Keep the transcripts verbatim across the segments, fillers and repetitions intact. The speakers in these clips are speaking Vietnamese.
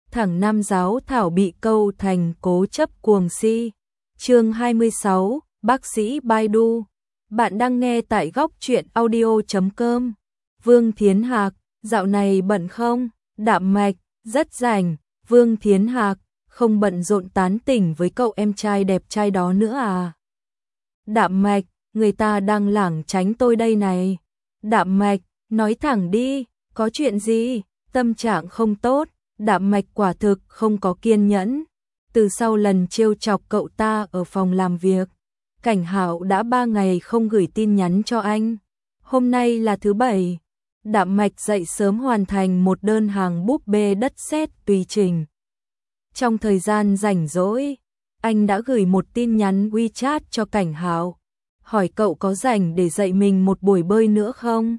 thẳng nam giáo thảo bị câu thành cố chấp cuồng si. Chương hai mươi sáu, bác sĩ Baidu. Bạn đang nghe tại góc truyện audio chấm com. Vương Thiến Hạc, dạo này bận không? Đạm Mạch, rất rảnh. Vương Thiến Hạc, không bận rộn tán tỉnh với cậu em trai đẹp trai đó nữa à? Đạm Mạch, người ta đang lảng tránh tôi đây này. Đạm Mạch, nói thẳng đi, có chuyện gì? Tâm trạng không tốt. Đạm Mạch quả thực không có kiên nhẫn. Từ sau lần trêu chọc cậu ta ở phòng làm việc, Cảnh Hạo đã ba ngày không gửi tin nhắn cho anh. Hôm nay là thứ bảy. Đạm Mạch dậy sớm hoàn thành một đơn hàng búp bê đất sét tùy trình. Trong thời gian rảnh rỗi, anh đã gửi một tin nhắn WeChat cho Cảnh Hạo, hỏi cậu có rảnh để dạy mình một buổi bơi nữa không?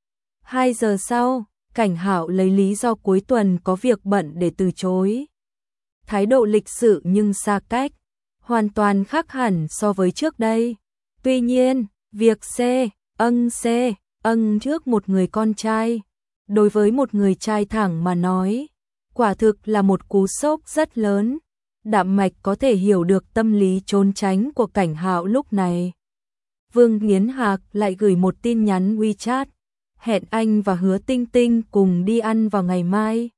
Hai giờ sau, Cảnh Hạo lấy lý do cuối tuần có việc bận để từ chối. Thái độ lịch sự nhưng xa cách, hoàn toàn khác hẳn so với trước đây. Tuy nhiên, việc C, âng C, âng trước một người con trai, đối với một người trai thẳng mà nói, quả thực là một cú sốc rất lớn. Đạm Mạch có thể hiểu được tâm lý trốn tránh của Cảnh Hạo lúc này. Vương Thiến Hạc lại gửi một tin nhắn WeChat, hẹn anh và Hứa Tinh Tinh cùng đi ăn vào ngày mai.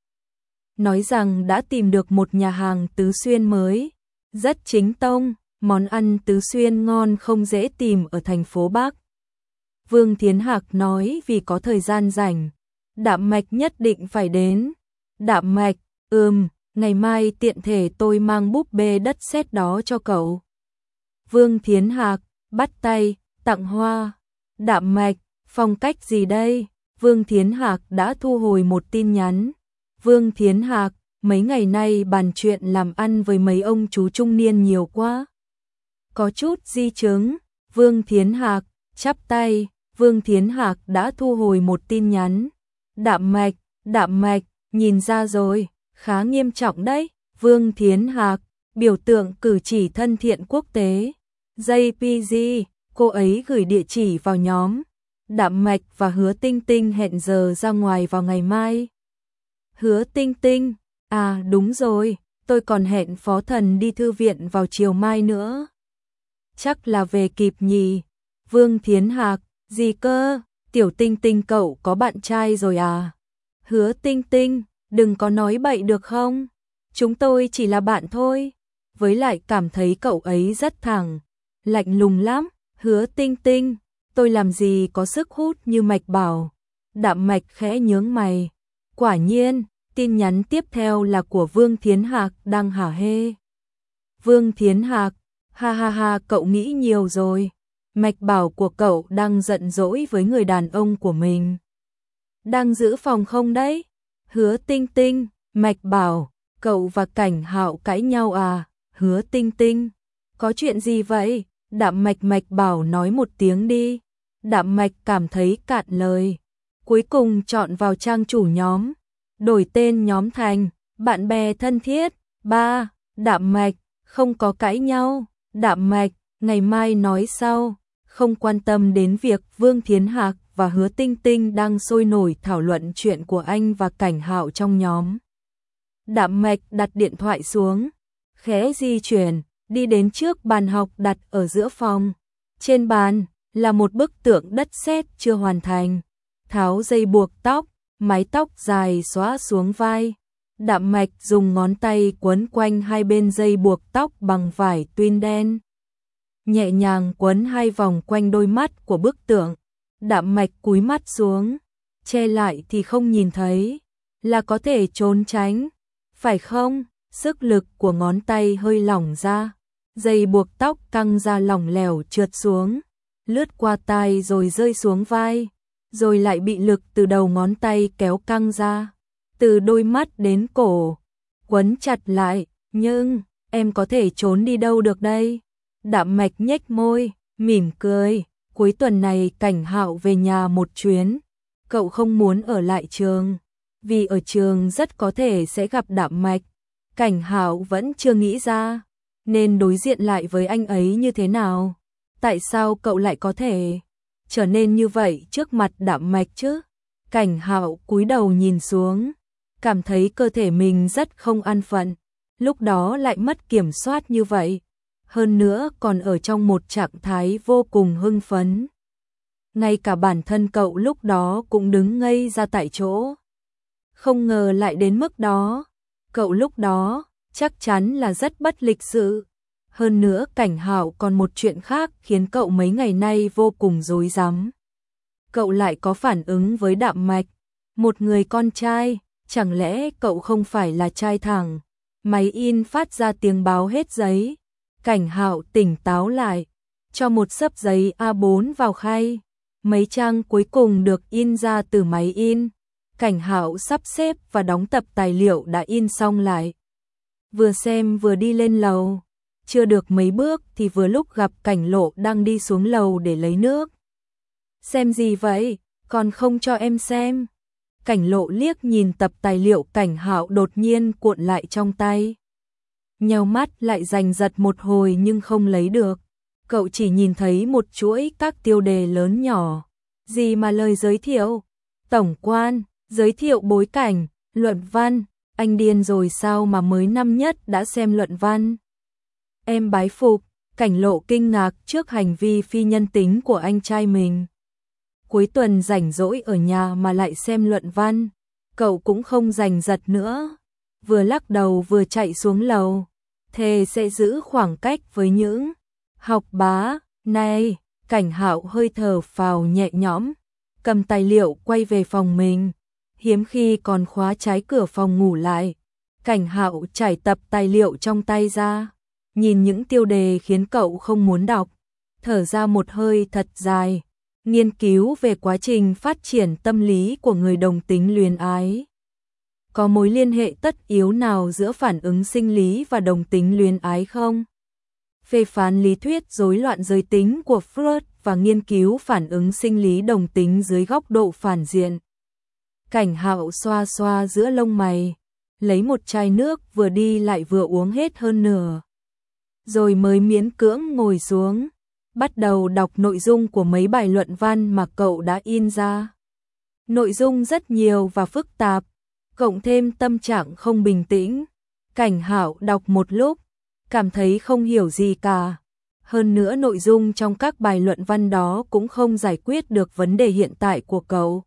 Nói rằng đã tìm được một nhà hàng Tứ Xuyên mới, rất chính tông, món ăn Tứ Xuyên ngon không dễ tìm ở thành phố Bắc. Vương Thiến Hạc nói vì có thời gian rảnh, Đạm Mạch nhất định phải đến. Đạm Mạch, ừm, ngày mai tiện thể tôi mang búp bê đất sét đó cho cậu. Vương Thiến Hạc, bắt tay, tặng hoa. Đạm Mạch, phong cách gì đây? Vương Thiến Hạc đã thu hồi một tin nhắn. Vương Thiến Hạc, mấy ngày nay bàn chuyện làm ăn với mấy ông chú trung niên nhiều quá. Có chút di chứng. Vương Thiến Hạc, chắp tay. Vương Thiến Hạc đã thu hồi một tin nhắn. Đạm Mạch, Đạm Mạch, nhìn ra rồi, khá nghiêm trọng đấy. Vương Thiến Hạc, biểu tượng cử chỉ thân thiện quốc tế. gi pê giê, cô ấy gửi địa chỉ vào nhóm. Đạm Mạch và Hứa Tinh Tinh hẹn giờ ra ngoài vào ngày mai. Hứa Tinh Tinh, à đúng rồi, tôi còn hẹn Phó Thần đi thư viện vào chiều mai nữa. Chắc là về kịp nhỉ. Vương Thiến Hạc, gì cơ, Tiểu Tinh Tinh cậu có bạn trai rồi à? Hứa Tinh Tinh, đừng có nói bậy được không? Chúng tôi chỉ là bạn thôi. Với lại cảm thấy cậu ấy rất thẳng, lạnh lùng lắm. Hứa Tinh Tinh, tôi làm gì có sức hút như Mạch bảo. Đạm Mạch khẽ nhướng mày. Quả nhiên, tin nhắn tiếp theo là của Vương Thiến Hạc đang hả hê. Vương Thiến Hạc, ha ha ha, cậu nghĩ nhiều rồi. Mạch bảo của cậu đang giận dỗi với người đàn ông của mình. Đang giữ phòng không đấy? Hứa Tinh Tinh, Mạch bảo, cậu và Cảnh Hạo cãi nhau à? Hứa Tinh Tinh, có chuyện gì vậy? Đạm Mạch Mạch bảo nói một tiếng đi. Đạm Mạch cảm thấy cạn lời. Cuối cùng chọn vào trang chủ nhóm, đổi tên nhóm thành bạn bè thân thiết. Ba, Đạm Mạch, không có cãi nhau. Đạm Mạch, ngày mai nói sau. Không quan tâm đến việc Vương Thiến Hạc và Hứa Tinh Tinh đang sôi nổi thảo luận chuyện của anh và Cảnh Hạo trong nhóm. Đạm Mạch đặt điện thoại xuống, khẽ di chuyển, đi đến trước bàn học đặt ở giữa phòng. Trên bàn là một bức tượng đất sét chưa hoàn thành. Tháo dây buộc tóc, mái tóc dài xõa xuống vai. Đạm Mạch dùng ngón tay quấn quanh hai bên dây buộc tóc bằng vải tuyên đen, nhẹ nhàng quấn hai vòng quanh đôi mắt của bức tượng. Đạm Mạch cúi mắt xuống, che lại thì không nhìn thấy, là có thể trốn tránh, phải không? Sức lực của ngón tay hơi lỏng ra, dây buộc tóc căng ra lỏng lẻo trượt xuống, lướt qua tai rồi rơi xuống vai, rồi lại bị lực từ đầu ngón tay kéo căng ra, từ đôi mắt đến cổ, quấn chặt lại. Nhưng, em có thể trốn đi đâu được đây? Đạm Mạch nhếch môi, mỉm cười. Cuối tuần này Cảnh Hạo về nhà một chuyến. Cậu không muốn ở lại trường, vì ở trường rất có thể sẽ gặp Đạm Mạch. Cảnh Hạo vẫn chưa nghĩ ra nên đối diện lại với anh ấy như thế nào. Tại sao cậu lại có thể trở nên như vậy trước mặt Đạm Mạch chứ? Cảnh Hạo cúi đầu nhìn xuống, cảm thấy cơ thể mình rất không an phận, lúc đó lại mất kiểm soát như vậy, hơn nữa còn ở trong một trạng thái vô cùng hưng phấn. Ngay cả bản thân cậu lúc đó cũng đứng ngây ra tại chỗ. Không ngờ lại đến mức đó, cậu lúc đó chắc chắn là rất bất lịch sự. Hơn nữa Cảnh Hạo còn một chuyện khác khiến cậu mấy ngày nay vô cùng rối rắm. Cậu lại có phản ứng với Đạm Mạch, một người con trai, chẳng lẽ cậu không phải là trai thẳng? Máy in phát ra tiếng báo hết giấy. Cảnh Hạo tỉnh táo lại, cho một xấp giấy A bốn vào khay. Mấy trang cuối cùng được in ra từ máy in. Cảnh Hạo sắp xếp và đóng tập tài liệu đã in xong lại. Vừa xem vừa đi lên lầu. Chưa được mấy bước thì vừa lúc gặp Cảnh Lộ đang đi xuống lầu để lấy nước. Xem gì vậy? Còn không cho em xem. Cảnh Lộ liếc nhìn tập tài liệu Cảnh Hạo đột nhiên cuộn lại trong tay. Nheo mắt lại giành giật một hồi nhưng không lấy được. Cậu chỉ nhìn thấy một chuỗi các tiêu đề lớn nhỏ. Gì mà lời giới thiệu? Tổng quan, giới thiệu bối cảnh, luận văn. Anh điên rồi sao mà mới năm nhất đã xem luận văn? Em bái phục. Cảnh Lộ kinh ngạc trước hành vi phi nhân tính của anh trai mình. Cuối tuần rảnh rỗi ở nhà mà lại xem luận văn. Cậu cũng không giành giật nữa. Vừa lắc đầu vừa chạy xuống lầu. Thề sẽ giữ khoảng cách với những học bá. Này, Cảnh Hạo hơi thở phào nhẹ nhõm, cầm tài liệu quay về phòng mình. Hiếm khi còn khóa trái cửa phòng ngủ lại. Cảnh Hạo trải tập tài liệu trong tay ra, nhìn những tiêu đề khiến cậu không muốn đọc, thở ra một hơi thật dài. Nghiên cứu về quá trình phát triển tâm lý của người đồng tính luyến ái. Có mối liên hệ tất yếu nào giữa phản ứng sinh lý và đồng tính luyến ái không? Phê phán lý thuyết rối loạn giới tính của Freud và nghiên cứu phản ứng sinh lý đồng tính dưới góc độ phản diện. Cảnh Hạo xoa xoa giữa lông mày, lấy một chai nước vừa đi lại vừa uống hết hơn nửa. Rồi mới miễn cưỡng ngồi xuống, bắt đầu đọc nội dung của mấy bài luận văn mà cậu đã in ra. Nội dung rất nhiều và phức tạp, cộng thêm tâm trạng không bình tĩnh. Cảnh Hạo đọc một lúc, cảm thấy không hiểu gì cả. Hơn nữa nội dung trong các bài luận văn đó cũng không giải quyết được vấn đề hiện tại của cậu.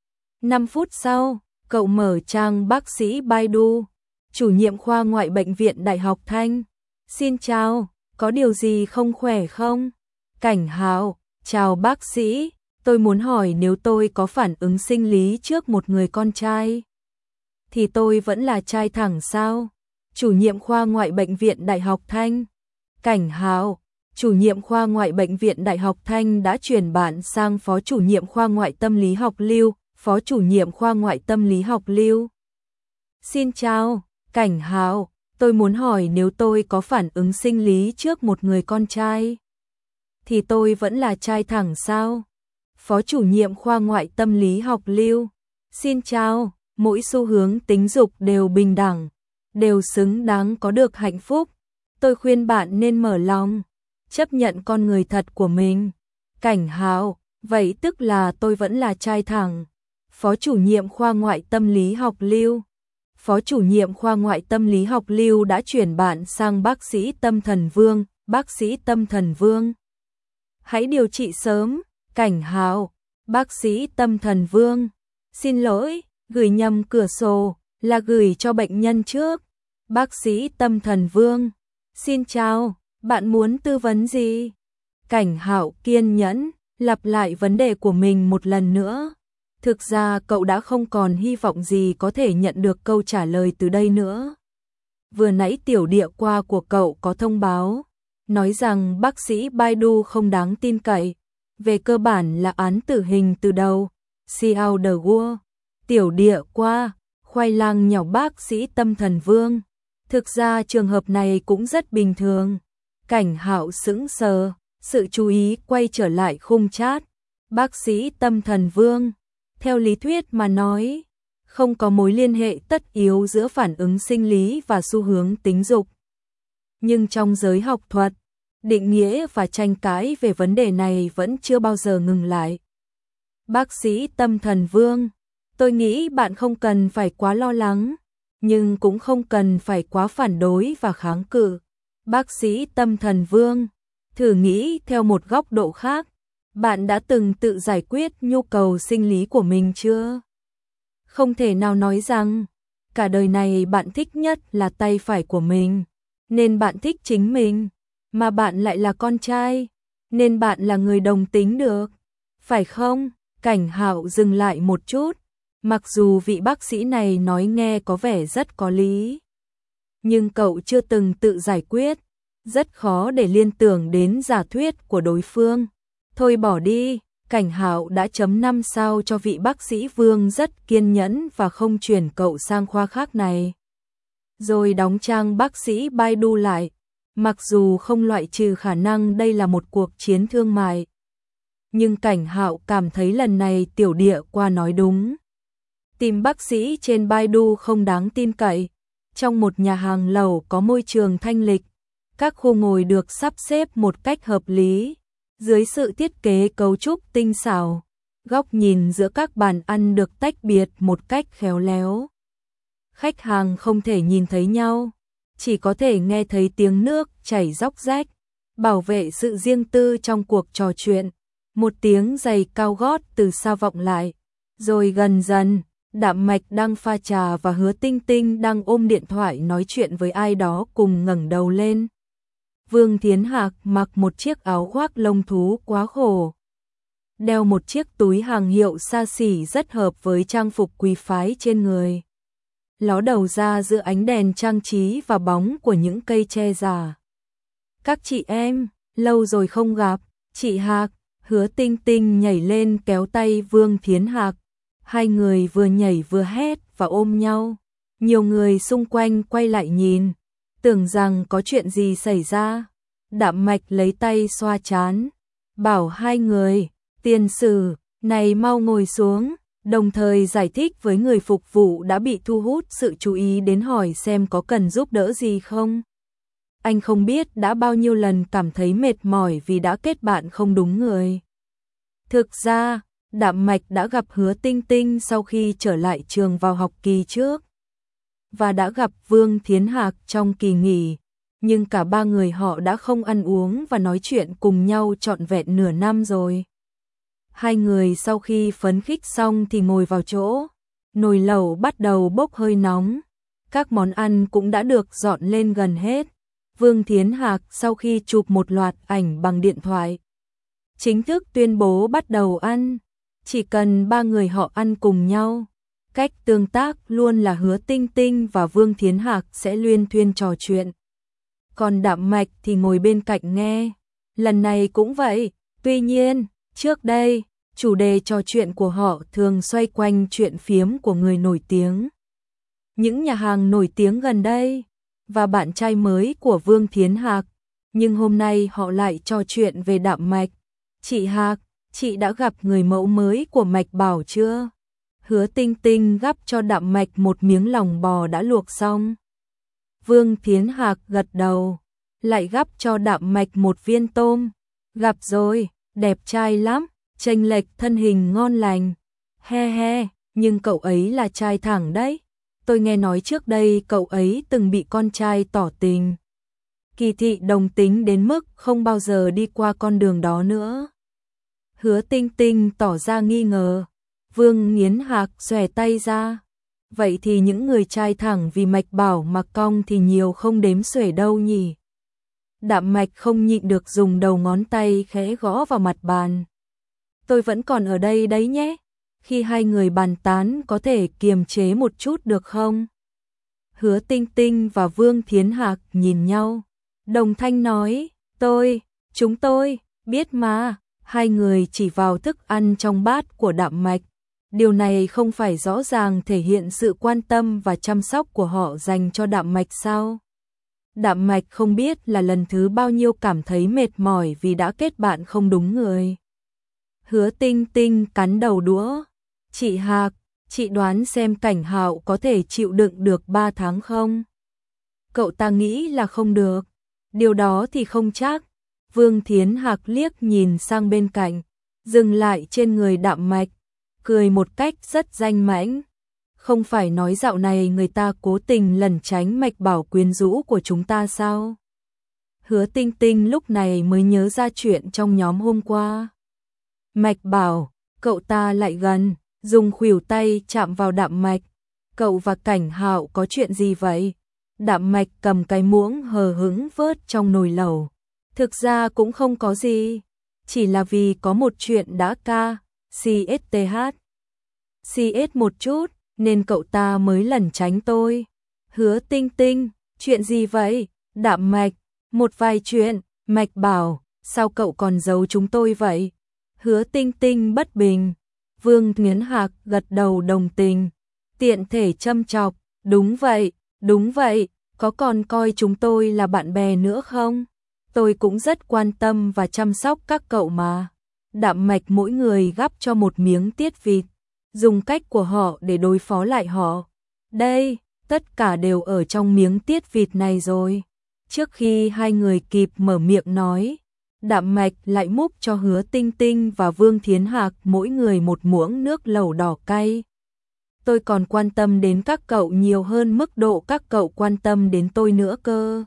năm phút sau, cậu mở trang bác sĩ Baidu, chủ nhiệm khoa ngoại bệnh viện Đại học Thanh. Xin chào, có điều gì không khỏe không? Cảnh Hạo, chào bác sĩ, tôi muốn hỏi nếu tôi có phản ứng sinh lý trước một người con trai, thì tôi vẫn là trai thẳng sao? Chủ nhiệm khoa ngoại bệnh viện Đại học Thanh. Cảnh Hạo, chủ nhiệm khoa ngoại bệnh viện Đại học Thanh đã chuyển bạn sang phó chủ nhiệm khoa ngoại tâm lý học Lưu, phó chủ nhiệm khoa ngoại tâm lý học Lưu. Xin chào, Cảnh Hạo, tôi muốn hỏi nếu tôi có phản ứng sinh lý trước một người con trai, thì tôi vẫn là trai thẳng sao? Phó chủ nhiệm khoa ngoại tâm lý học Lưu. Xin chào, mỗi xu hướng tính dục đều bình đẳng, đều xứng đáng có được hạnh phúc. Tôi khuyên bạn nên mở lòng, chấp nhận con người thật của mình. Cảnh Hạo, vậy tức là tôi vẫn là trai thẳng. Phó chủ nhiệm khoa ngoại tâm lý học Lưu. Phó chủ nhiệm khoa ngoại tâm lý học Lưu đã chuyển bạn sang bác sĩ tâm thần Vương. Bác sĩ tâm thần Vương, hãy điều trị sớm. Cảnh Hạo, bác sĩ tâm thần Vương, xin lỗi, gửi nhầm cửa sổ, là gửi cho bệnh nhân trước. Bác sĩ tâm thần Vương, xin chào, bạn muốn tư vấn gì? Cảnh Hạo kiên nhẫn, lặp lại vấn đề của mình một lần nữa. Thực ra cậu đã không còn hy vọng gì có thể nhận được câu trả lời từ đây nữa. Vừa nãy tiểu địa qua của cậu có thông báo, nói rằng bác sĩ Baidu không đáng tin cậy, về cơ bản là án tử hình từ đầu. Xiao de Guo, tiểu địa qua, khoai lang nhỏ bác sĩ tâm thần Vương. Thực ra trường hợp này cũng rất bình thường. Cảnh Hạo sững sờ, sự chú ý quay trở lại khung chat. Bác sĩ tâm thần Vương, theo lý thuyết mà nói, không có mối liên hệ tất yếu giữa phản ứng sinh lý và xu hướng tính dục. Nhưng trong giới học thuật, định nghĩa và tranh cãi về vấn đề này vẫn chưa bao giờ ngừng lại. Bác sĩ tâm thần Vương, Tôi nghĩ bạn không cần phải quá lo lắng, nhưng cũng không cần phải quá phản đối và kháng cự. Bác sĩ tâm thần Vương, thử nghĩ theo một góc độ khác, bạn đã từng tự giải quyết nhu cầu sinh lý của mình chưa? Không thể nào nói rằng, cả đời này bạn thích nhất là tay phải của mình, nên bạn thích chính mình, mà bạn lại là con trai, nên bạn là người đồng tính được, phải không? Cảnh Hạo dừng lại một chút, mặc dù vị bác sĩ này nói nghe có vẻ rất có lý. Nhưng cậu chưa từng tự giải quyết, rất khó để liên tưởng đến giả thuyết của đối phương. Thôi bỏ đi, Cảnh Hạo đã chấm năm sao cho vị bác sĩ Vương rất kiên nhẫn và không chuyển cậu sang khoa khác này. Rồi đóng trang bác sĩ Baidu lại, mặc dù không loại trừ khả năng đây là một cuộc chiến thương mại. Nhưng Cảnh Hạo cảm thấy lần này Tiểu Địa qua nói đúng. Tìm bác sĩ trên Baidu không đáng tin cậy. Trong một nhà hàng lẩu có môi trường thanh lịch, các khu ngồi được sắp xếp một cách hợp lý, dưới sự thiết kế cấu trúc tinh xảo, góc nhìn giữa các bàn ăn được tách biệt một cách khéo léo. Khách hàng không thể nhìn thấy nhau, chỉ có thể nghe thấy tiếng nước chảy róc rách, bảo vệ sự riêng tư trong cuộc trò chuyện. Một tiếng giày cao gót từ xa vọng lại, rồi gần dần, Đạm Mạch đang pha trà và Hứa Tinh Tinh đang ôm điện thoại nói chuyện với ai đó cùng ngẩng đầu lên. Vương Thiến Hạc mặc một chiếc áo khoác lông thú quá khổ, đeo một chiếc túi hàng hiệu xa xỉ rất hợp với trang phục quý phái trên người. Ló đầu ra giữa ánh đèn trang trí và bóng của những cây tre già. Các chị em, lâu rồi không gặp, chị Hạc. Hứa Tinh Tinh nhảy lên kéo tay Vương Thiến Hạc. Hai người vừa nhảy vừa hét và ôm nhau. Nhiều người xung quanh quay lại nhìn, tưởng rằng có chuyện gì xảy ra. Đạm Mạch lấy tay xoa trán, bảo hai người, tiền sử, này mau ngồi xuống, đồng thời giải thích với người phục vụ đã bị thu hút sự chú ý đến hỏi xem có cần giúp đỡ gì không. Anh không biết đã bao nhiêu lần cảm thấy mệt mỏi vì đã kết bạn không đúng người. Thực ra, Đạm Mạch đã gặp Hứa Tinh Tinh sau khi trở lại trường vào học kỳ trước, và đã gặp Vương Thiến Hạc trong kỳ nghỉ, nhưng cả ba người họ đã không ăn uống và nói chuyện cùng nhau trọn vẹn nửa năm rồi. Hai người sau khi phấn khích xong thì ngồi vào chỗ, nồi lẩu bắt đầu bốc hơi nóng, các món ăn cũng đã được dọn lên gần hết. Vương Thiến Hạc sau khi chụp một loạt ảnh bằng điện thoại, chính thức tuyên bố bắt đầu ăn. Chỉ cần ba người họ ăn cùng nhau, cách tương tác luôn là Hứa Tinh Tinh và Vương Thiến Hạc sẽ luyên thuyên trò chuyện. Còn Đạm Mạch thì ngồi bên cạnh nghe. Lần này cũng vậy, tuy nhiên, trước đây, chủ đề trò chuyện của họ thường xoay quanh chuyện phiếm của người nổi tiếng, những nhà hàng nổi tiếng gần đây, và bạn trai mới của Vương Thiến Hạc. Nhưng hôm nay họ lại trò chuyện về Đạm Mạch. Chị Hạc, chị đã gặp người mẫu mới của Mạch Bảo chưa? Hứa Tinh Tinh gắp cho Đạm Mạch một miếng lòng bò đã luộc xong. Vương Thiến Hạc gật đầu, lại gắp cho Đạm Mạch một viên tôm. Gặp rồi, đẹp trai lắm, chênh lệch thân hình ngon lành. He he, nhưng cậu ấy là trai thẳng đấy. Tôi nghe nói trước đây cậu ấy từng bị con trai tỏ tình, kỳ thị đồng tính đến mức không bao giờ đi qua con đường đó nữa. Hứa Tinh Tinh tỏ ra nghi ngờ. Vương Thiến Hạc xòe tay ra. Vậy thì những người trai thẳng vì Mạch Bảo mà cong thì nhiều không đếm xuể đâu nhỉ? Đạm Mạch không nhịn được dùng đầu ngón tay khẽ gõ vào mặt bàn. Tôi vẫn còn ở đây đấy nhé. Khi hai người bàn tán có thể kiềm chế một chút được không? Hứa Tinh Tinh và Vương Thiến Hạc nhìn nhau. Đồng thanh nói, tôi, chúng tôi, biết mà. Hai người chỉ vào thức ăn trong bát của Đạm Mạch. Điều này không phải rõ ràng thể hiện sự quan tâm và chăm sóc của họ dành cho Đạm Mạch sao? Đạm Mạch không biết là lần thứ bao nhiêu cảm thấy mệt mỏi vì đã kết bạn không đúng người. Hứa Tinh Tinh cắn đầu đũa. Chị Hạc, chị đoán xem Cảnh Hạo có thể chịu đựng được ba tháng không? Cậu ta nghĩ là không được. Điều đó thì không chắc. Vương Thiến Hạc liếc nhìn sang bên cạnh, dừng lại trên người Đạm Mạch. cười một cách rất danh mãnh. Không phải nói dạo này người ta cố tình lẩn tránh Mạch Bảo quyến rũ của chúng ta sao? Hứa Tinh Tinh lúc này mới nhớ ra chuyện trong nhóm hôm qua. Mạch Bảo, cậu ta lại gần, dùng khuỷu tay chạm vào Đạm Mạch. Cậu và Cảnh Hạo có chuyện gì vậy? Đạm Mạch cầm cái muỗng hờ hững vớt trong nồi lẩu. Thực ra cũng không có gì, chỉ là vì có một chuyện đã ca, xê ét tê hát. xê ét một chút, nên cậu ta mới lẩn tránh tôi. Hứa Tinh Tinh, chuyện gì vậy? Đạm Mạch, một vài chuyện. Mạch Bảo, sao cậu còn giấu chúng tôi vậy? Hứa Tinh Tinh bất bình. Vương Thiến Hạc gật đầu đồng tình, tiện thể châm chọc, đúng vậy, đúng vậy, có còn coi chúng tôi là bạn bè nữa không? Tôi cũng rất quan tâm và chăm sóc các cậu mà. Đạm Mạch mỗi người gắp cho một miếng tiết vịt, dùng cách của họ để đối phó lại họ. Đây, tất cả đều ở trong miếng tiết vịt này rồi. Trước khi hai người kịp mở miệng nói, Đạm Mạch lại múc cho Hứa Tinh Tinh và Vương Thiến Hạc mỗi người một muỗng nước lẩu đỏ cay. Tôi còn quan tâm đến các cậu nhiều hơn mức độ các cậu quan tâm đến tôi nữa cơ.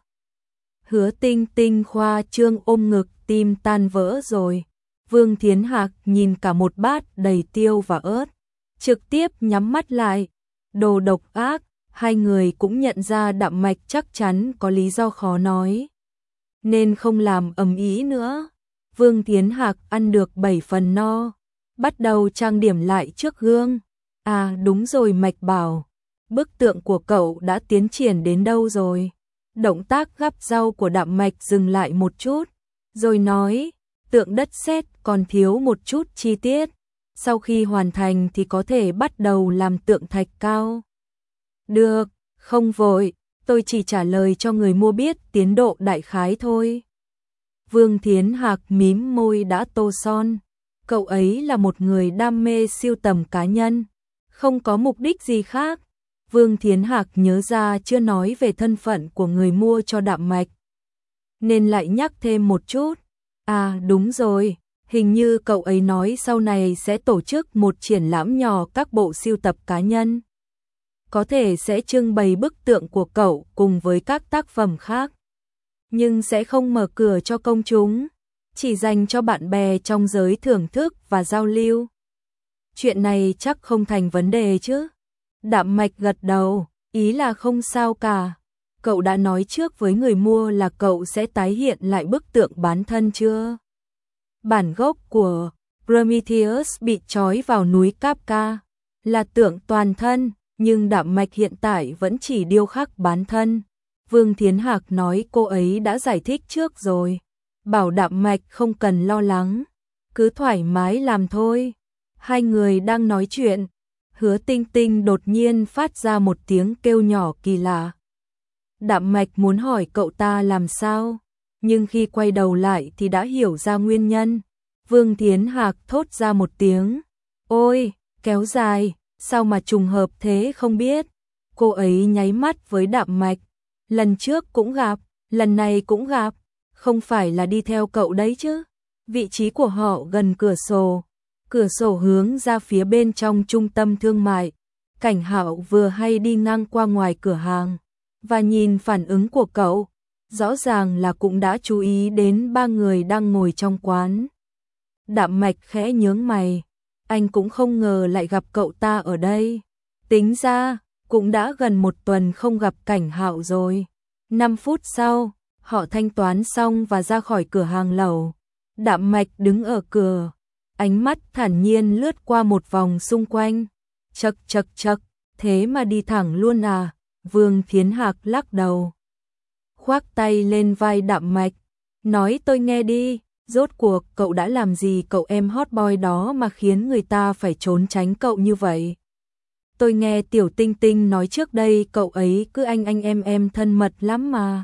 Hứa Tinh Tinh khoa trương ôm ngực, tim tan vỡ rồi. Vương Thiến Hạc nhìn cả một bát đầy tiêu và ớt, trực tiếp nhắm mắt lại. Đồ độc ác, hai người cũng nhận ra Đạm Mạch chắc chắn có lý do khó nói, nên không làm ầm ĩ nữa. Vương Thiến Hạc ăn được bảy phần no, bắt đầu trang điểm lại trước gương. À đúng rồi Mạch Bảo, bức tượng của cậu đã tiến triển đến đâu rồi? Động tác gắp rau của Đạm Mạch dừng lại một chút, rồi nói, tượng đất sét còn thiếu một chút chi tiết. Sau khi hoàn thành thì có thể bắt đầu làm tượng thạch cao. Được, không vội, tôi chỉ trả lời cho người mua biết tiến độ đại khái thôi. Vương Thiến Hạc mím môi đã tô son. Cậu ấy là một người đam mê sưu tầm cá nhân, không có mục đích gì khác. Vương Thiến Hạc nhớ ra chưa nói về thân phận của người mua cho Đạm Mạch, nên lại nhắc thêm một chút. À đúng rồi, hình như cậu ấy nói sau này sẽ tổ chức một triển lãm nhỏ các bộ sưu tập cá nhân. Có thể sẽ trưng bày bức tượng của cậu cùng với các tác phẩm khác, nhưng sẽ không mở cửa cho công chúng, chỉ dành cho bạn bè trong giới thưởng thức và giao lưu. Chuyện này chắc không thành vấn đề chứ? Đạm Mạch gật đầu, ý là không sao cả. Cậu đã nói trước với người mua là cậu sẽ tái hiện lại bức tượng bán thân chưa? Bản gốc của Prometheus bị trói vào núi Kafka là tượng toàn thân, nhưng Đạm Mạch hiện tại vẫn chỉ điêu khắc bán thân. Vương Thiến Hạc nói cô ấy đã giải thích trước rồi, bảo Đạm Mạch không cần lo lắng, cứ thoải mái làm thôi. Hai người đang nói chuyện, Hứa Tinh Tinh đột nhiên phát ra một tiếng kêu nhỏ kỳ lạ. Đạm Mạch muốn hỏi cậu ta làm sao, nhưng khi quay đầu lại thì đã hiểu ra nguyên nhân. Vương Thiến Hạc thốt ra một tiếng, ôi, kéo dài, sao mà trùng hợp thế không biết. Cô ấy nháy mắt với Đạm Mạch, lần trước cũng gặp, lần này cũng gặp, không phải là đi theo cậu đấy chứ? Vị trí của họ gần cửa sổ, cửa sổ hướng ra phía bên trong trung tâm thương mại. Cảnh Hạo vừa hay đi ngang qua ngoài cửa hàng và nhìn phản ứng của cậu, rõ ràng là cũng đã chú ý đến ba người đang ngồi trong quán. Đạm Mạch khẽ nhướng mày, anh cũng không ngờ lại gặp cậu ta ở đây. Tính ra, cũng đã gần một tuần không gặp Cảnh Hạo rồi. Năm phút sau, họ thanh toán xong và ra khỏi cửa hàng lẩu. Đạm Mạch đứng ở cửa, ánh mắt thản nhiên lướt qua một vòng xung quanh. Chậc chậc chậc, thế mà đi thẳng luôn à? Vương Thiến Hạc lắc đầu, khoác tay lên vai Đạm Mạch, nói tôi nghe đi, rốt cuộc cậu đã làm gì cậu em hot boy đó mà khiến người ta phải trốn tránh cậu như vậy? Tôi nghe Tiểu Tinh Tinh nói trước đây cậu ấy cứ anh anh em em thân mật lắm mà.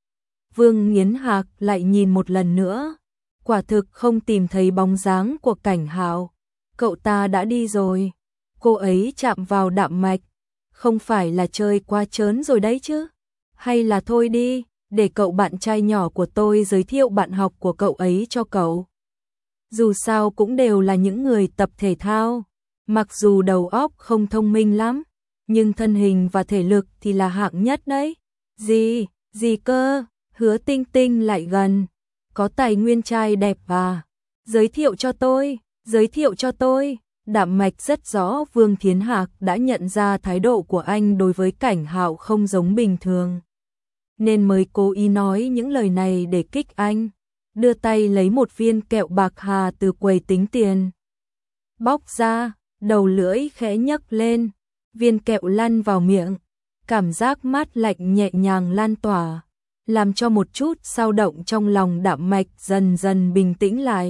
Vương Thiến Hạc lại nhìn một lần nữa, quả thực không tìm thấy bóng dáng của Cảnh Hạo. Cậu ta đã đi rồi. Cô ấy chạm vào Đạm Mạch, không phải là chơi quá trớn rồi đấy chứ? Hay là thôi đi, để cậu bạn trai nhỏ của tôi giới thiệu bạn học của cậu ấy cho cậu. Dù sao cũng đều là những người tập thể thao. Mặc dù đầu óc không thông minh lắm, nhưng thân hình và thể lực thì là hạng nhất đấy. Gì, gì cơ, Hứa Tinh Tinh lại gần. Có tài nguyên trai đẹp à? Giới thiệu cho tôi, giới thiệu cho tôi. Đạm Mạch rất rõ Vương Thiến Hạc đã nhận ra thái độ của anh đối với Cảnh Hạo không giống bình thường, nên mới cố ý nói những lời này để kích anh. Đưa tay lấy một viên kẹo bạc hà từ quầy tính tiền. Bóc ra, đầu lưỡi khẽ nhấc lên, viên kẹo lăn vào miệng. Cảm giác mát lạnh nhẹ nhàng lan tỏa, làm cho một chút dao động trong lòng Đạm Mạch dần dần bình tĩnh lại.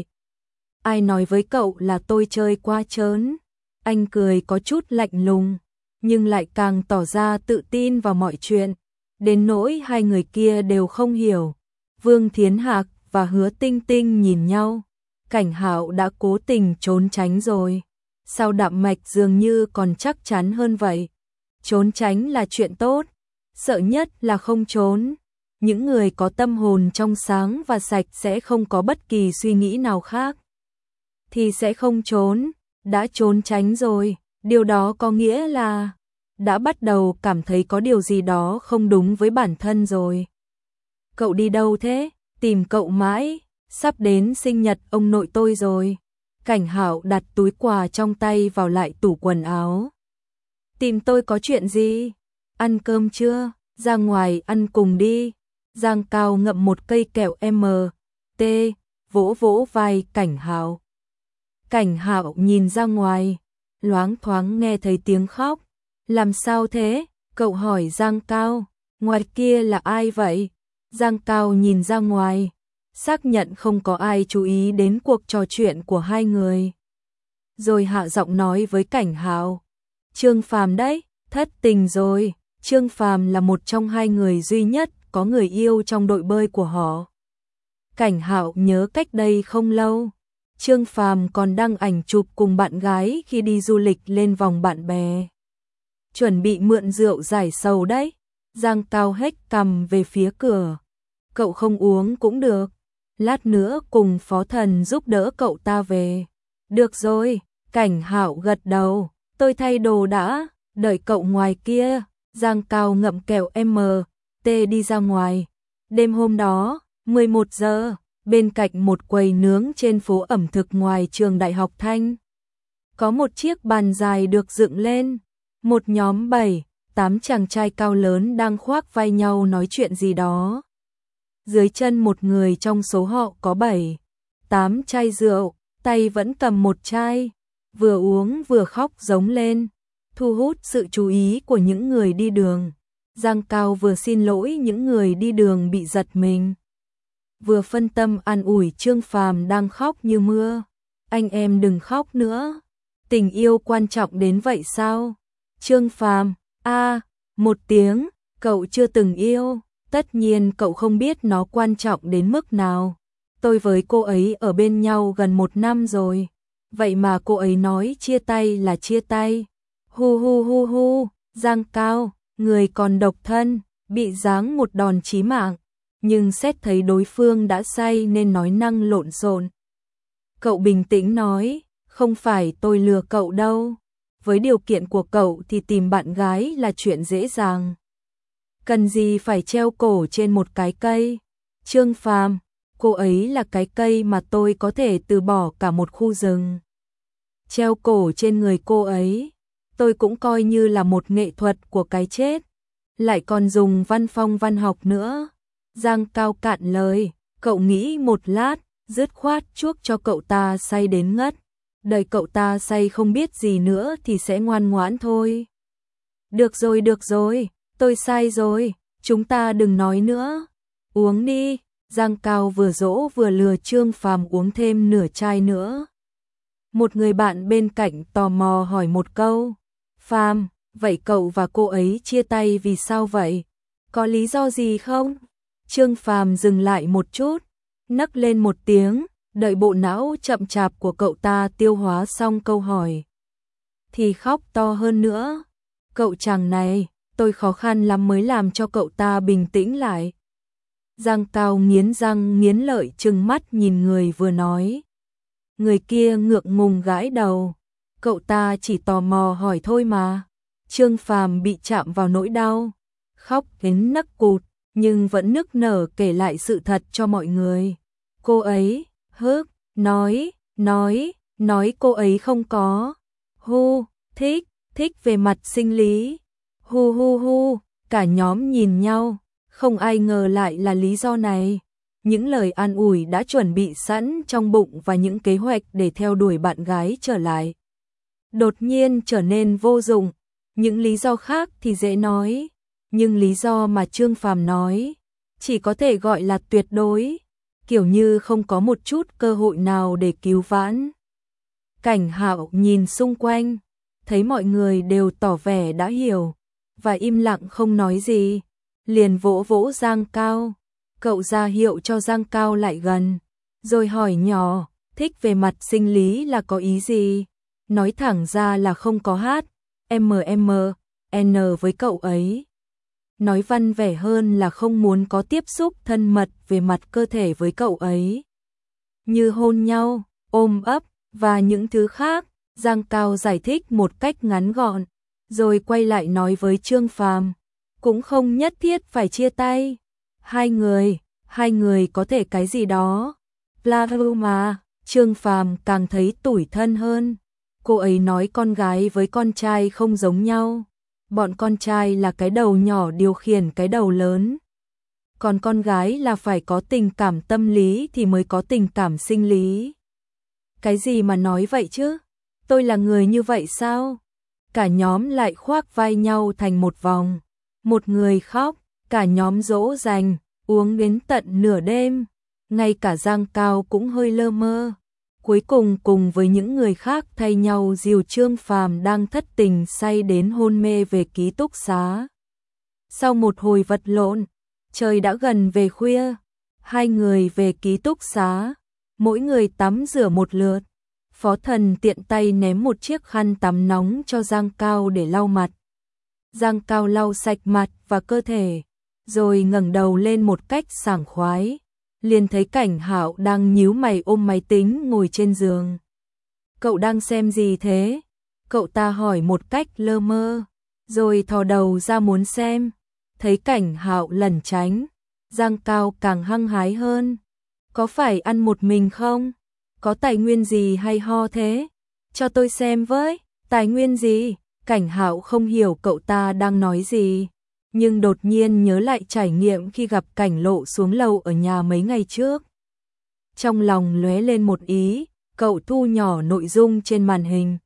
Ai nói với cậu là tôi chơi quá trớn? Anh cười có chút lạnh lùng, nhưng lại càng tỏ ra tự tin vào mọi chuyện, đến nỗi hai người kia đều không hiểu. Vương Thiến Hạc và Hứa Tinh Tinh nhìn nhau, Cảnh Hạo đã cố tình trốn tránh rồi, sao Đạm Mạch dường như còn chắc chắn hơn vậy? Trốn tránh là chuyện tốt, sợ nhất là không trốn. Những người có tâm hồn trong sáng và sạch sẽ không có bất kỳ suy nghĩ nào khác thì sẽ không trốn. Đã trốn tránh rồi, điều đó có nghĩa là đã bắt đầu cảm thấy có điều gì đó không đúng với bản thân rồi. Cậu đi đâu thế? Tìm cậu mãi, sắp đến sinh nhật ông nội tôi rồi. Cảnh Hạo đặt túi quà trong tay vào lại tủ quần áo. Tìm tôi có chuyện gì? Ăn cơm chưa? Ra ngoài ăn cùng đi. Giang Cao ngậm một cây kẹo em tê, vỗ vỗ vai Cảnh Hạo. Cảnh Hạo nhìn ra ngoài, loáng thoáng nghe thấy tiếng khóc. Làm sao thế? Cậu hỏi Giang Cao. Ngoài kia là ai vậy? Giang Cao nhìn ra ngoài, xác nhận không có ai chú ý đến cuộc trò chuyện của hai người, rồi hạ giọng nói với Cảnh Hạo. Trương Phàm đấy, thất tình rồi. Trương Phàm là một trong hai người duy nhất có người yêu trong đội bơi của họ. Cảnh Hạo nhớ cách đây không lâu, Trương Phàm còn đăng ảnh chụp cùng bạn gái khi đi du lịch lên vòng bạn bè. Chuẩn bị mượn rượu giải sầu đấy. Giang Cao hếch cằm về phía cửa. Cậu không uống cũng được, lát nữa cùng Phó Thần giúp đỡ cậu ta về. Được rồi, Cảnh Hạo gật đầu. Tôi thay đồ đã, đợi cậu ngoài kia. Giang Cao ngậm kẹo em tê đi ra ngoài. Đêm hôm đó, mười một giờ, bên cạnh một quầy nướng trên phố ẩm thực ngoài trường Đại học Thanh, có một chiếc bàn dài được dựng lên. Một nhóm bảy, tám chàng trai cao lớn đang khoác vai nhau nói chuyện gì đó. Dưới chân một người trong số họ có bảy, tám chai rượu, tay vẫn cầm một chai, vừa uống vừa khóc giống lên, thu hút sự chú ý của những người đi đường. Giang Cao vừa xin lỗi những người đi đường bị giật mình, vừa phân tâm an ủi Trương Phàm đang khóc như mưa. Anh em đừng khóc nữa, tình yêu quan trọng đến vậy sao? Trương Phàm, a, một tiếng, cậu chưa từng yêu, tất nhiên cậu không biết nó quan trọng đến mức nào. Tôi với cô ấy ở bên nhau gần một năm rồi, vậy mà cô ấy nói chia tay là chia tay. Hu hu hu hu, Giang Cao, người còn độc thân, bị giáng một đòn chí mạng, nhưng xét thấy đối phương đã say nên nói năng lộn xộn. Cậu bình tĩnh nói, không phải tôi lừa cậu đâu. Với điều kiện của cậu thì tìm bạn gái là chuyện dễ dàng. Cần gì phải treo cổ trên một cái cây? Trương Phàm, cô ấy là cái cây mà tôi có thể từ bỏ cả một khu rừng. Treo cổ trên người cô ấy, tôi cũng coi như là một nghệ thuật của cái chết. Lại còn dùng văn phong văn học nữa. Giang Cao cạn lời, cậu nghĩ một lát, dứt khoát chuốc cho cậu ta say đến ngất. Đợi cậu ta say không biết gì nữa thì sẽ ngoan ngoãn thôi. Được rồi, được rồi, tôi sai rồi, chúng ta đừng nói nữa. Uống đi. Giang Cao vừa dỗ vừa lừa Trương Phàm uống thêm nửa chai nữa. Một người bạn bên cạnh tò mò hỏi một câu. Phàm, vậy cậu và cô ấy chia tay vì sao vậy? Có lý do gì không? Trương Phàm dừng lại một chút, nấc lên một tiếng, đợi bộ não chậm chạp của cậu ta tiêu hóa xong câu hỏi thì khóc to hơn nữa. Cậu chàng này, tôi khó khăn lắm mới làm cho cậu ta bình tĩnh lại. Giang Cao nghiến răng nghiến lợi trừng mắt nhìn người vừa nói. Người kia ngượng ngùng gãi đầu. Cậu ta chỉ tò mò hỏi thôi mà. Trương Phàm bị chạm vào nỗi đau, khóc đến nấc cụt, nhưng vẫn nức nở kể lại sự thật cho mọi người. Cô ấy, hức, nói, nói, nói cô ấy không có. Hu, thích, thích về mặt sinh lý. Hu hu hu, cả nhóm nhìn nhau, không ai ngờ lại là lý do này. Những lời an ủi đã chuẩn bị sẵn trong bụng và những kế hoạch để theo đuổi bạn gái trở lại đột nhiên trở nên vô dụng. Những lý do khác thì dễ nói, nhưng lý do mà Trương Phàm nói chỉ có thể gọi là tuyệt đối, kiểu như không có một chút cơ hội nào để cứu vãn. Cảnh Hạo nhìn xung quanh, thấy mọi người đều tỏ vẻ đã hiểu và im lặng không nói gì, liền vỗ vỗ Giang Cao. Cậu ra hiệu cho Giang Cao lại gần, rồi hỏi nhỏ, thích về mặt sinh lý là có ý gì? Nói thẳng ra là không có hát em em en với cậu ấy. Nói văn vẻ hơn là không muốn có tiếp xúc thân mật về mặt cơ thể với cậu ấy, như hôn nhau, ôm ấp và những thứ khác. Giang Cao giải thích một cách ngắn gọn, rồi quay lại nói với Trương Phàm, cũng không nhất thiết phải chia tay. Hai người, hai người có thể cái gì đó. Bla bla mà, Trương Phàm càng thấy tủi thân hơn. Cô ấy nói con gái với con trai không giống nhau. Bọn con trai là cái đầu nhỏ điều khiển cái đầu lớn. Còn con gái là phải có tình cảm tâm lý thì mới có tình cảm sinh lý. Cái gì mà nói vậy chứ? Tôi là người như vậy sao? Cả nhóm lại khoác vai nhau thành một vòng. Một người khóc, cả nhóm dỗ dành, uống đến tận nửa đêm. Ngay cả Giang Cao cũng hơi lơ mơ. Cuối cùng cùng với những người khác thay nhau dìu Trương Phàm đang thất tình say đến hôn mê về ký túc xá. Sau một hồi vật lộn, trời đã gần về khuya. Hai người về ký túc xá, mỗi người tắm rửa một lượt. Phó Thần tiện tay ném một chiếc khăn tắm nóng cho Giang Cao để lau mặt. Giang Cao lau sạch mặt và cơ thể, rồi ngẩng đầu lên một cách sảng khoái, liền thấy Cảnh Hạo đang nhíu mày ôm máy tính ngồi trên giường. Cậu đang xem gì thế? Cậu ta hỏi một cách lơ mơ, rồi thò đầu ra muốn xem. Thấy Cảnh Hạo lẩn tránh, Giang Cao càng hăng hái hơn. Có phải ăn một mình không? Có tài nguyên gì hay ho thế? Cho tôi xem với. Tài nguyên gì? Cảnh Hạo không hiểu cậu ta đang nói gì, nhưng đột nhiên nhớ lại trải nghiệm khi gặp Cảnh Lộ xuống lầu ở nhà mấy ngày trước. Trong lòng lóe lên một ý, cậu thu nhỏ nội dung trên màn hình,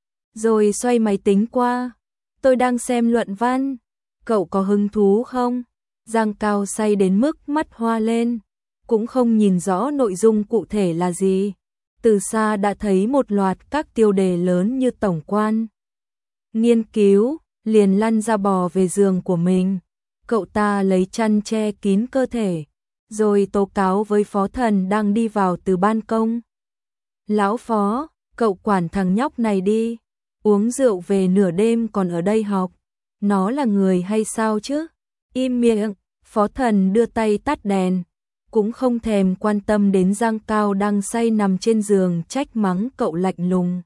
rồi xoay máy tính qua. Tôi đang xem luận văn, cậu có hứng thú không? Giang Cao say đến mức mắt hoa lên, cũng không nhìn rõ nội dung cụ thể là gì. Từ xa đã thấy một loạt các tiêu đề lớn như tổng quan, nghiên cứu, liền lăn ra bò về giường của mình. Cậu ta lấy chăn che kín cơ thể, rồi tố cáo với Phó Thần đang đi vào từ ban công. Lão Phó, cậu quản thằng nhóc này đi, uống rượu về nửa đêm còn ở đây học, nó là người hay sao chứ? Im miệng. Phó Thần đưa tay tắt đèn, cũng không thèm quan tâm đến Giang Cao đang say nằm trên giường trách mắng cậu lạnh lùng.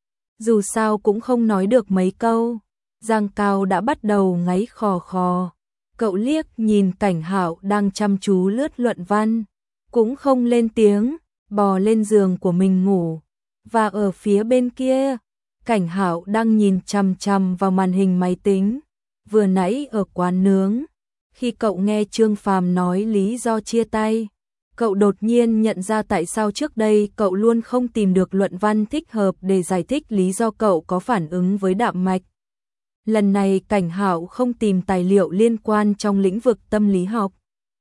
Dù sao cũng không nói được mấy câu, Giang Cao đã bắt đầu ngáy khò khò. Cậu liếc nhìn Cảnh Hạo đang chăm chú lướt luận văn, cũng không lên tiếng, bò lên giường của mình ngủ. Và ở phía bên kia, Cảnh Hạo đang nhìn chằm chằm vào màn hình máy tính. Vừa nãy ở quán nướng, khi cậu nghe Trương Phàm nói lý do chia tay, cậu đột nhiên nhận ra tại sao trước đây cậu luôn không tìm được luận văn thích hợp để giải thích lý do cậu có phản ứng với đạm mạch. Lần này Cảnh Hạo không tìm tài liệu liên quan trong lĩnh vực tâm lý học,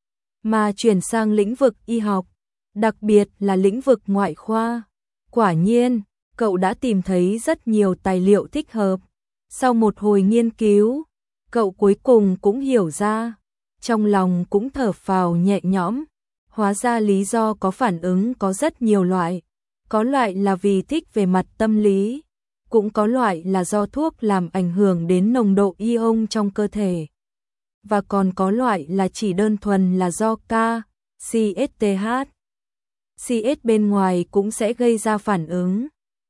mà chuyển sang lĩnh vực y học, đặc biệt là lĩnh vực ngoại khoa. Quả nhiên, cậu đã tìm thấy rất nhiều tài liệu thích hợp. Sau một hồi nghiên cứu, cậu cuối cùng cũng hiểu ra, trong lòng cũng thở phào nhẹ nhõm. Hóa ra lý do có phản ứng có rất nhiều loại, có loại là vì thích về mặt tâm lý, cũng có loại là do thuốc làm ảnh hưởng đến nồng độ ion trong cơ thể, và còn có loại là chỉ đơn thuần là do K, C S T H, C S bên ngoài cũng sẽ gây ra phản ứng.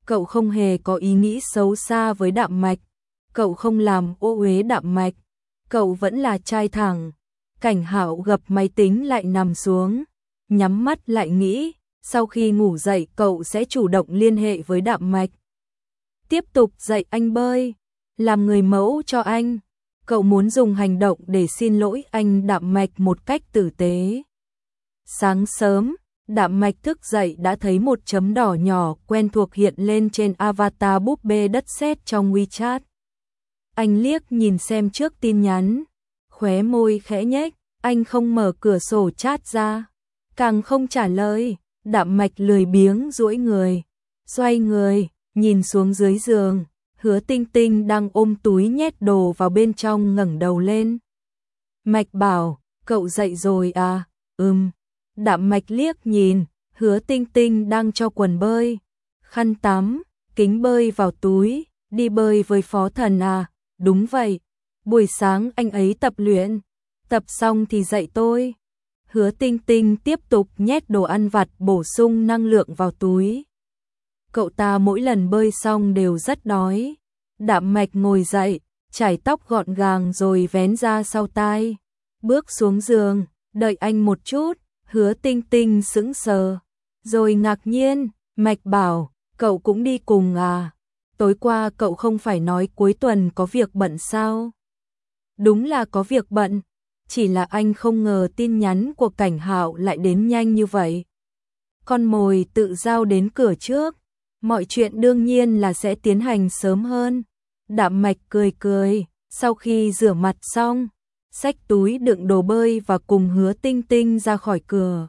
Cậu không hề có ý nghĩ xấu xa với Đạm Mạch, cậu không làm ô uế Đạm Mạch, cậu vẫn là trai thẳng. Cảnh Hạo gập máy tính lại nằm xuống, nhắm mắt lại nghĩ, sau khi ngủ dậy cậu sẽ chủ động liên hệ với Đạm Mạch. Tiếp tục dạy anh bơi, làm người mẫu cho anh. Cậu muốn dùng hành động để xin lỗi anh Đạm Mạch một cách tử tế. Sáng sớm, Đạm Mạch thức dậy đã thấy một chấm đỏ nhỏ quen thuộc hiện lên trên avatar búp bê đất sét trong WeChat. Anh liếc nhìn xem trước tin nhắn, khóe môi khẽ nhếch, anh không mở cửa sổ chat ra, càng không trả lời. Đạm Mạch lười biếng duỗi người, xoay người, nhìn xuống dưới giường, Hứa Tinh Tinh đang ôm túi nhét đồ vào bên trong ngẩng đầu lên. Mạch bảo, cậu dậy rồi à? Ừm. Đạm Mạch liếc nhìn, Hứa Tinh Tinh đang cho quần bơi, khăn tắm, kính bơi vào túi, đi bơi với Phó Thần à? Đúng vậy, buổi sáng anh ấy tập luyện, tập xong thì dạy tôi. Hứa Tinh Tinh tiếp tục nhét đồ ăn vặt bổ sung năng lượng vào túi. Cậu ta mỗi lần bơi xong đều rất đói. Đạm Mạch ngồi dậy, chải tóc gọn gàng rồi vén ra sau tai, bước xuống giường, đợi anh một chút. Hứa Tinh Tinh sững sờ, rồi ngạc nhiên, Mạch bảo, cậu cũng đi cùng à? Tối qua cậu không phải nói cuối tuần có việc bận sao? Đúng là có việc bận, chỉ là anh không ngờ tin nhắn của Cảnh Hạo lại đến nhanh như vậy. Con mồi tự giao đến cửa trước, mọi chuyện đương nhiên là sẽ tiến hành sớm hơn. Đạm Mạch cười cười, sau khi rửa mặt xong, xách túi đựng đồ bơi và cùng Hứa Tinh Tinh ra khỏi cửa.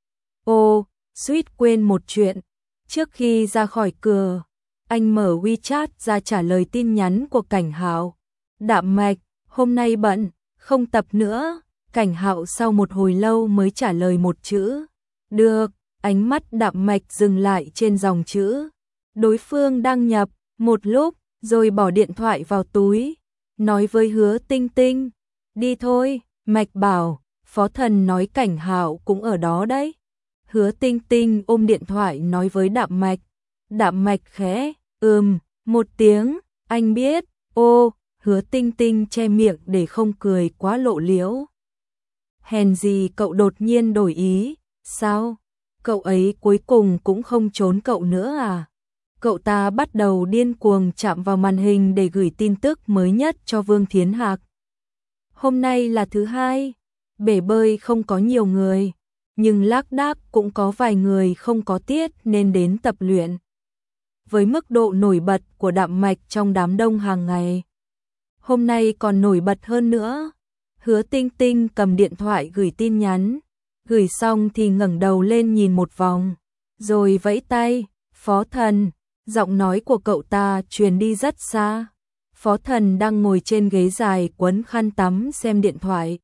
Ô, suýt quên một chuyện. Trước khi ra khỏi cửa, anh mở WeChat ra trả lời tin nhắn của Cảnh Hạo. Đạm Mạch, hôm nay bận, không tập nữa. Cảnh Hạo sau một hồi lâu mới trả lời một chữ. Được, ánh mắt Đạm Mạch dừng lại trên dòng chữ. Đối phương đăng nhập, một lúc, rồi bỏ điện thoại vào túi. Nói với Hứa Tinh Tinh. Đi thôi, Mạch bảo, Phó Thần nói Cảnh Hạo cũng ở đó đấy. Hứa Tinh Tinh ôm điện thoại nói với Đạm Mạch. Đạm Mạch khẽ, ừm, một tiếng, anh biết. Ô, Hứa Tinh Tinh che miệng để không cười quá lộ liễu. Hèn gì cậu đột nhiên đổi ý, sao? Cậu ấy cuối cùng cũng không trốn cậu nữa à? Cậu ta bắt đầu điên cuồng chạm vào màn hình để gửi tin tức mới nhất cho Vương Thiến Hạc. Hôm nay là thứ hai, bể bơi không có nhiều người, nhưng lác đác cũng có vài người không có tiết nên đến tập luyện. Với mức độ nổi bật của Đạm Mạch trong đám đông hàng ngày, hôm nay còn nổi bật hơn nữa. Hứa Tinh Tinh cầm điện thoại gửi tin nhắn, gửi xong thì ngẩng đầu lên nhìn một vòng, rồi vẫy tay, Phó Thần, giọng nói của cậu ta truyền đi rất xa. Phó Thần đang ngồi trên ghế dài quấn khăn tắm xem điện thoại.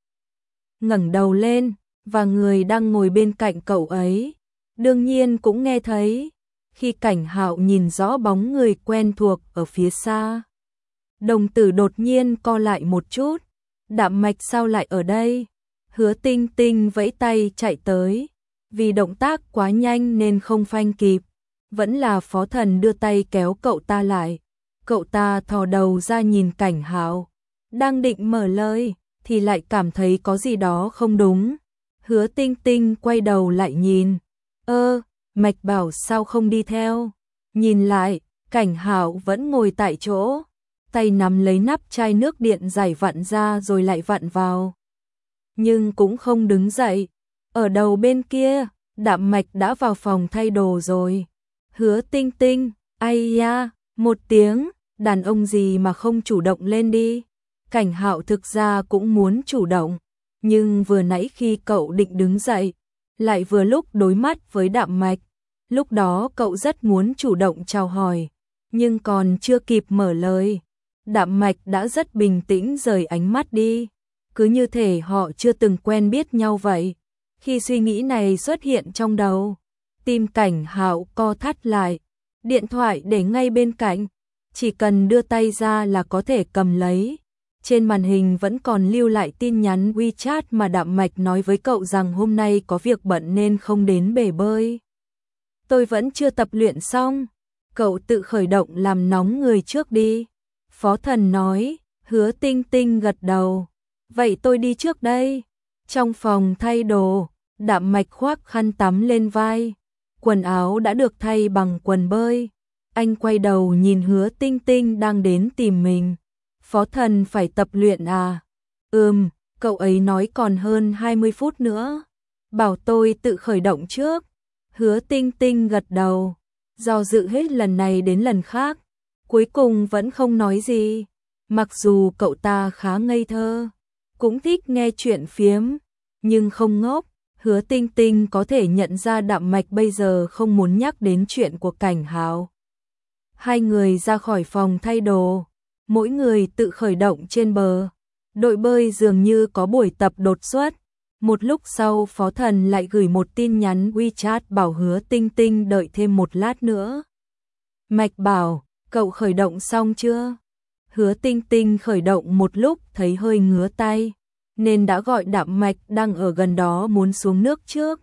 Ngẩng đầu lên, và người đang ngồi bên cạnh cậu ấy, đương nhiên cũng nghe thấy. Khi Cảnh Hạo nhìn rõ bóng người quen thuộc ở phía xa, đồng tử đột nhiên co lại một chút. Đạm Mạch sao lại ở đây? Hứa Tinh Tinh vẫy tay chạy tới, vì động tác quá nhanh nên không phanh kịp. Vẫn là Phó Thần đưa tay kéo cậu ta lại. Cậu ta thò đầu ra nhìn Cảnh Hạo, đang định mở lời thì lại cảm thấy có gì đó không đúng. Hứa Tinh Tinh quay đầu lại nhìn, ơ, Mạch bảo sao không đi theo. Nhìn lại, Cảnh Hạo vẫn ngồi tại chỗ, tay nắm lấy nắp chai nước điện giải vặn ra rồi lại vặn vào, nhưng cũng không đứng dậy. Ở đầu bên kia, Đạm Mạch đã vào phòng thay đồ rồi. Hứa Tinh Tinh, ai ya, một tiếng, đàn ông gì mà không chủ động lên đi. Cảnh Hạo thực ra cũng muốn chủ động, nhưng vừa nãy khi cậu định đứng dậy, lại vừa lúc đối mắt với Đạm Mạch. Lúc đó cậu rất muốn chủ động chào hỏi, nhưng còn chưa kịp mở lời, Đạm Mạch đã rất bình tĩnh rời ánh mắt đi, cứ như thể họ chưa từng quen biết nhau vậy. Khi suy nghĩ này xuất hiện trong đầu, tim Cảnh Hạo co thắt lại. Điện thoại để ngay bên cạnh, chỉ cần đưa tay ra là có thể cầm lấy. Trên màn hình vẫn còn lưu lại tin nhắn WeChat mà Đạm Mạch nói với cậu rằng hôm nay có việc bận nên không đến bể bơi. Tôi vẫn chưa tập luyện xong. cậu tự khởi động làm nóng người trước đi. Phó Thần nói, Hứa Tinh Tinh gật đầu. Vậy tôi đi trước đây. Trong phòng thay đồ, Đạm Mạch khoác khăn tắm lên vai. Quần áo đã được thay bằng quần bơi. Anh quay đầu nhìn Hứa Tinh Tinh đang đến tìm mình. Phó Thần phải tập luyện à? Ừm, cậu ấy nói còn hơn hai mươi phút nữa. Bảo tôi tự khởi động trước. Hứa Tinh Tinh gật đầu. Do dự hết lần này đến lần khác. Cuối cùng vẫn không nói gì. Mặc dù cậu ta khá ngây thơ, cũng thích nghe chuyện phiếm, nhưng không ngốc. Hứa Tinh Tinh có thể nhận ra Đạm Mạch bây giờ không muốn nhắc đến chuyện của Cảnh Hào. Hai người ra khỏi phòng thay đồ, mỗi người tự khởi động trên bờ. Đội bơi dường như có buổi tập đột xuất. Một lúc sau Phó Thần lại gửi một tin nhắn WeChat bảo Hứa Tinh Tinh đợi thêm một lát nữa. Mạch bảo, cậu khởi động xong chưa? Hứa Tinh Tinh khởi động một lúc thấy hơi ngứa tay, nên đã gọi Đạm Mạch đang ở gần đó muốn xuống nước trước.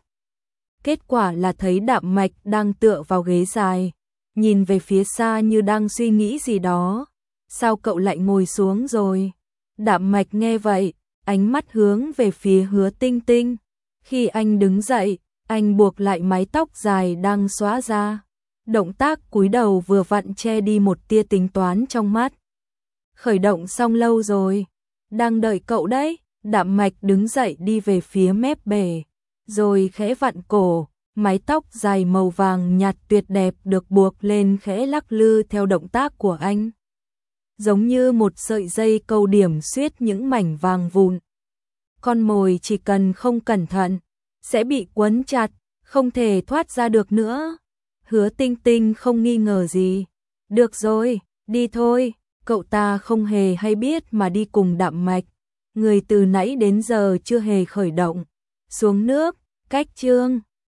Kết quả là thấy Đạm Mạch đang tựa vào ghế dài, nhìn về phía xa như đang suy nghĩ gì đó. Sao cậu lại ngồi xuống rồi? Đạm Mạch nghe vậy, ánh mắt hướng về phía Hứa Tinh Tinh. Khi anh đứng dậy, anh buộc lại mái tóc dài đang xõa ra. Động tác cúi đầu vừa vặn che đi một tia tính toán trong mắt. Khởi động xong lâu rồi, đang đợi cậu đấy. Đạm Mạch đứng dậy đi về phía mép bể, rồi khẽ vặn cổ, mái tóc dài màu vàng nhạt tuyệt đẹp được buộc lên khẽ lắc lư theo động tác của anh. Giống như một sợi dây câu điểm xuyết những mảnh vàng vụn. Con mồi chỉ cần không cẩn thận, sẽ bị quấn chặt, không thể thoát ra được nữa. Hứa Tinh Tinh không nghi ngờ gì. Được rồi, đi thôi. Cậu ta không hề hay biết mà đi cùng Đạm Mạch. Người từ nãy đến giờ chưa hề khởi động. Xuống nước, cách chương